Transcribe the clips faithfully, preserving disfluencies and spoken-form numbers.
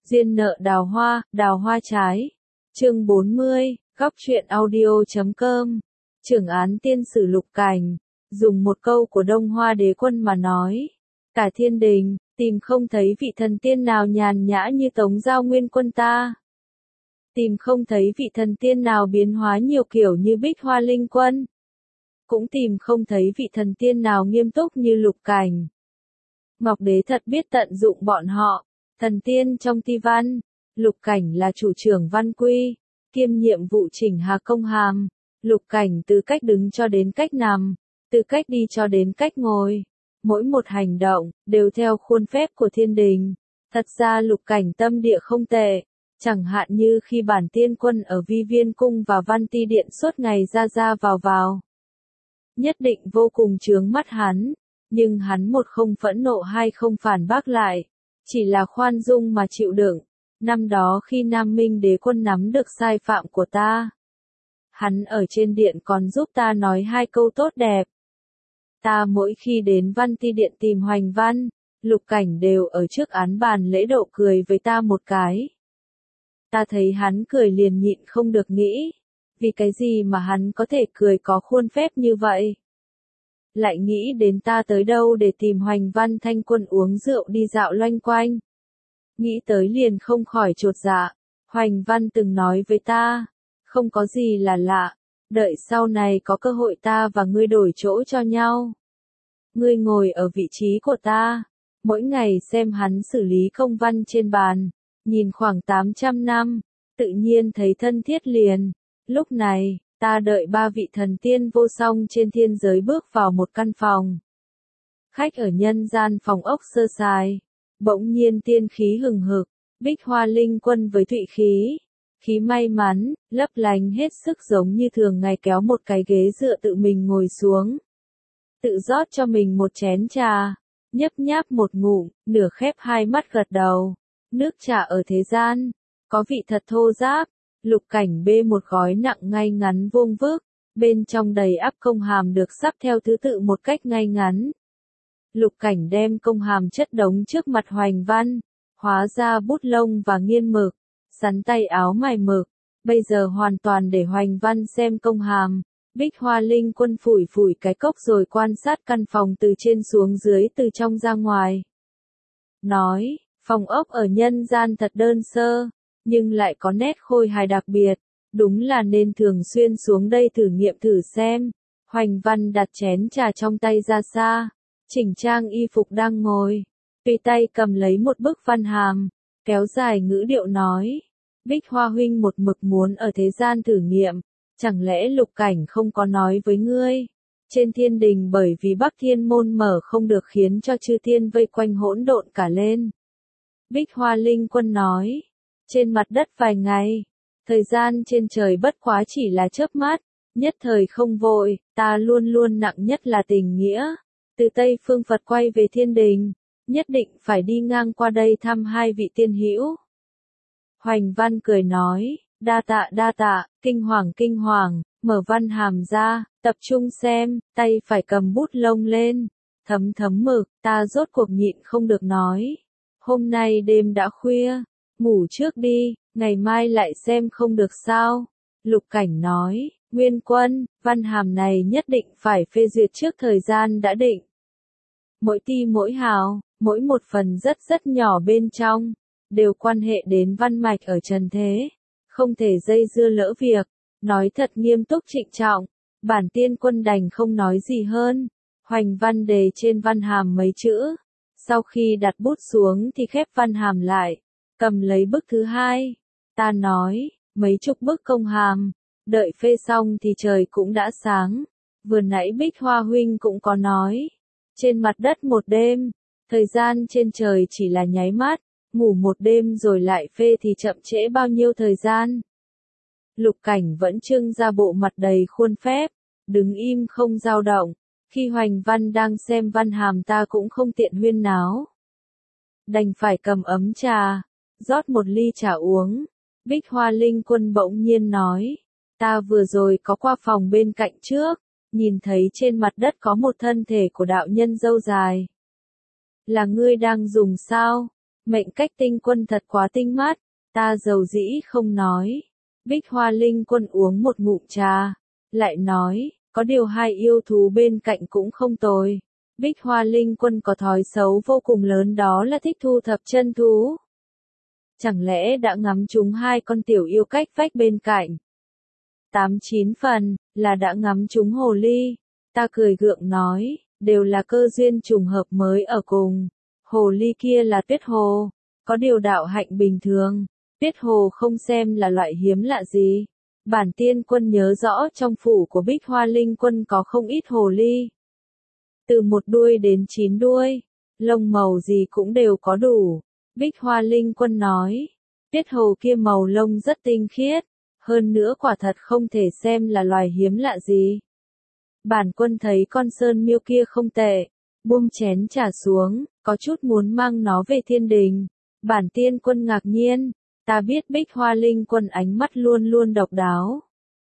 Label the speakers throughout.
Speaker 1: Duyên nợ đào hoa, đào hoa trái. Chương bốn mươi, góc truyện audio.com. Trưởng án tiên sử Lục Cảnh, dùng một câu của Đông Hoa Đế Quân mà nói, cả thiên đình, tìm không thấy vị thần tiên nào nhàn nhã như Tống Giao Nguyên Quân ta. Tìm không thấy vị thần tiên nào biến hóa nhiều kiểu như Bích Hoa Linh Quân. Cũng tìm không thấy vị thần tiên nào nghiêm túc như Lục Cảnh. Ngọc Đế thật biết tận dụng bọn họ. Thần tiên trong ti văn, Lục Cảnh là chủ trưởng văn quy, kiêm nhiệm vụ chỉnh hà công hàm. Lục Cảnh từ cách đứng cho đến cách nằm, từ cách đi cho đến cách ngồi, mỗi một hành động đều theo khuôn phép của thiên đình. Thật ra Lục Cảnh tâm địa không tệ, chẳng hạn như khi bản tiên quân ở Vi Viên Cung và Văn Ti Điện suốt ngày ra ra vào vào. Nhất định vô cùng chướng mắt hắn, nhưng hắn một không phẫn nộ hai không phản bác lại, chỉ là khoan dung mà chịu đựng. Năm đó khi Nam Minh Đế Quân nắm được sai phạm của ta, hắn ở trên điện còn giúp ta nói hai câu tốt đẹp. Ta mỗi khi đến Văn Ti Điện tìm Hoành Văn, Lục Cảnh đều ở trước án bàn lễ độ cười với ta một cái. Ta thấy hắn cười liền nhịn không được nghĩ, vì cái gì mà hắn có thể cười có khuôn phép như vậy? Lại nghĩ đến ta tới đâu để tìm Hoành Văn Thanh Quân uống rượu đi dạo loanh quanh. Nghĩ tới liền không khỏi chột dạ. Hoành Văn từng nói với ta, không có gì là lạ, đợi sau này có cơ hội ta và ngươi đổi chỗ cho nhau. Ngươi ngồi ở vị trí của ta, mỗi ngày xem hắn xử lý công văn trên bàn, nhìn khoảng tám trăm năm, tự nhiên thấy thân thiết liền. Lúc này, ta đợi ba vị thần tiên vô song trên thiên giới bước vào một căn phòng. Khách ở nhân gian phòng ốc sơ sài, bỗng nhiên tiên khí hừng hực, Bích Hoa Linh Quân với thụy khí, khí may mắn, lấp lánh hết sức giống như thường ngày kéo một cái ghế dựa tự mình ngồi xuống. Tự rót cho mình một chén trà, nhấp nháp một ngụm, nửa khép hai mắt gật đầu. Nước trà ở thế gian, có vị thật thô ráp. Lục Cảnh bê một gói nặng ngay ngắn vuông vức, bên trong đầy ắp công hàm được sắp theo thứ tự một cách ngay ngắn. Lục Cảnh đem công hàm chất đống trước mặt Hoành Văn, hóa ra bút lông và nghiên mực, sắn tay áo mài mực, bây giờ hoàn toàn để Hoành Văn xem công hàm. Bích Hoa Linh Quân phủi phủi cái cốc rồi quan sát căn phòng từ trên xuống dưới từ trong ra ngoài. Nói, phòng ốc ở nhân gian thật đơn sơ, nhưng lại có nét khôi hài đặc biệt, đúng là nên thường xuyên xuống đây thử nghiệm thử xem. Hoành Văn đặt chén trà trong tay ra xa, chỉnh trang y phục đang ngồi, tùy tay cầm lấy một bức văn hàm, kéo dài ngữ điệu nói, Bích Hoa huynh một mực muốn ở thế gian thử nghiệm, chẳng lẽ Lục Cảnh không có nói với ngươi? Trên thiên đình bởi vì Bắc Thiên môn mở không được khiến cho chư thiên vây quanh hỗn độn cả lên. Bích Hoa Linh Quân nói, trên mặt đất vài ngày, thời gian trên trời bất quá chỉ là chớp mắt, nhất thời không vội, ta luôn luôn nặng nhất là tình nghĩa. Từ Tây Phương Phật quay về thiên đình, nhất định phải đi ngang qua đây thăm hai vị tiên hữu. Hoành Văn cười nói, đa tạ đa tạ, kinh hoàng kinh hoàng, mở văn hàm ra, tập trung xem, tay phải cầm bút lông lên, thấm thấm mực, ta rốt cuộc nhịn không được nói. Hôm nay đêm đã khuya, ngủ trước đi, ngày mai lại xem không được sao? Lục Cảnh nói, Nguyên Quân, văn hàm này nhất định phải phê duyệt trước thời gian đã định. Mỗi ti mỗi hào, mỗi một phần rất rất nhỏ bên trong, đều quan hệ đến văn mạch ở trần thế, không thể dây dưa lỡ việc, nói thật nghiêm túc trịnh trọng, bản tiên quân đành không nói gì hơn. Hoành Văn đề trên văn hàm mấy chữ, sau khi đặt bút xuống thì khép văn hàm lại, cầm lấy bức thứ hai, ta nói, mấy chục bức công hàm, đợi phê xong thì trời cũng đã sáng, vừa nãy Bích Hoa huynh cũng có nói, trên mặt đất một đêm, thời gian trên trời chỉ là nháy mắt, ngủ một đêm rồi lại phê thì chậm trễ bao nhiêu thời gian. Lục Cảnh vẫn trưng ra bộ mặt đầy khuôn phép, đứng im không dao động, khi Hoành Văn đang xem văn hàm ta cũng không tiện huyên náo. Đành phải cầm ấm trà, rót một ly trà uống. Bích Hoa Linh Quân bỗng nhiên nói, ta vừa rồi có qua phòng bên cạnh trước, nhìn thấy trên mặt đất có một thân thể của đạo nhân râu dài. Là ngươi đang dùng sao? Mệnh cách tinh quân thật quá tinh mắt, ta dầu dĩ không nói. Bích Hoa Linh Quân uống một ngụm trà, lại nói, có điều hai yêu thú bên cạnh cũng không tồi. Bích Hoa Linh Quân có thói xấu vô cùng lớn, đó là thích thu thập chân thú. Chẳng lẽ đã ngắm trúng hai con tiểu yêu cách vách bên cạnh? Tám chín phần, là đã ngắm trúng hồ ly. Ta cười gượng nói, đều là cơ duyên trùng hợp mới ở cùng. Hồ ly kia là tuyết hồ, có điều đạo hạnh bình thường. Tuyết hồ không xem là loại hiếm lạ gì. Bản tiên quân nhớ rõ trong phủ của Bích Hoa Linh Quân có không ít hồ ly. Từ một đuôi đến chín đuôi, lông màu gì cũng đều có đủ. Bích Hoa Linh Quân nói, tuyết hồ kia màu lông rất tinh khiết, hơn nữa quả thật không thể xem là loài hiếm lạ gì. Bản quân thấy con sơn miêu kia không tệ, buông chén trà xuống, có chút muốn mang nó về thiên đình. Bản tiên quân ngạc nhiên, ta biết Bích Hoa Linh Quân ánh mắt luôn luôn độc đáo.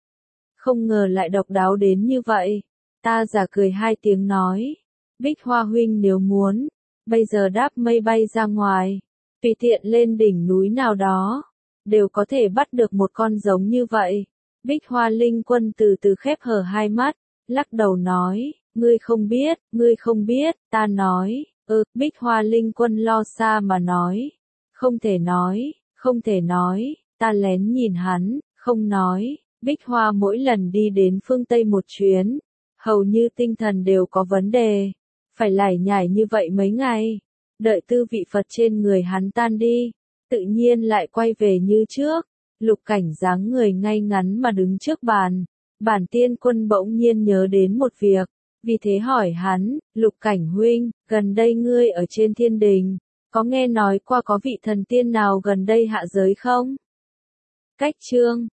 Speaker 1: Không ngờ lại độc đáo đến như vậy. Ta giả cười hai tiếng nói, Bích Hoa huynh nếu muốn, bây giờ đáp mây bay ra ngoài, tùy tiện lên đỉnh núi nào đó, đều có thể bắt được một con giống như vậy. Bích Hoa Linh Quân từ từ khép hờ hai mắt, lắc đầu nói, ngươi không biết, ngươi không biết, ta nói, ừ, Bích Hoa Linh Quân lo xa mà nói, không thể nói, không thể nói, ta lén nhìn hắn, không nói. Bích Hoa mỗi lần đi đến phương Tây một chuyến, hầu như tinh thần đều có vấn đề, phải lải nhải như vậy mấy ngày, đợi tư vị Phật trên người hắn tan đi, tự nhiên lại quay về như trước. Lục Cảnh dáng người ngay ngắn mà đứng trước bàn, bản tiên quân bỗng nhiên nhớ đến một việc, vì thế hỏi hắn, Lục Cảnh huynh, gần đây ngươi ở trên thiên đình, có nghe nói qua có vị thần tiên nào gần đây hạ giới không? Cách chương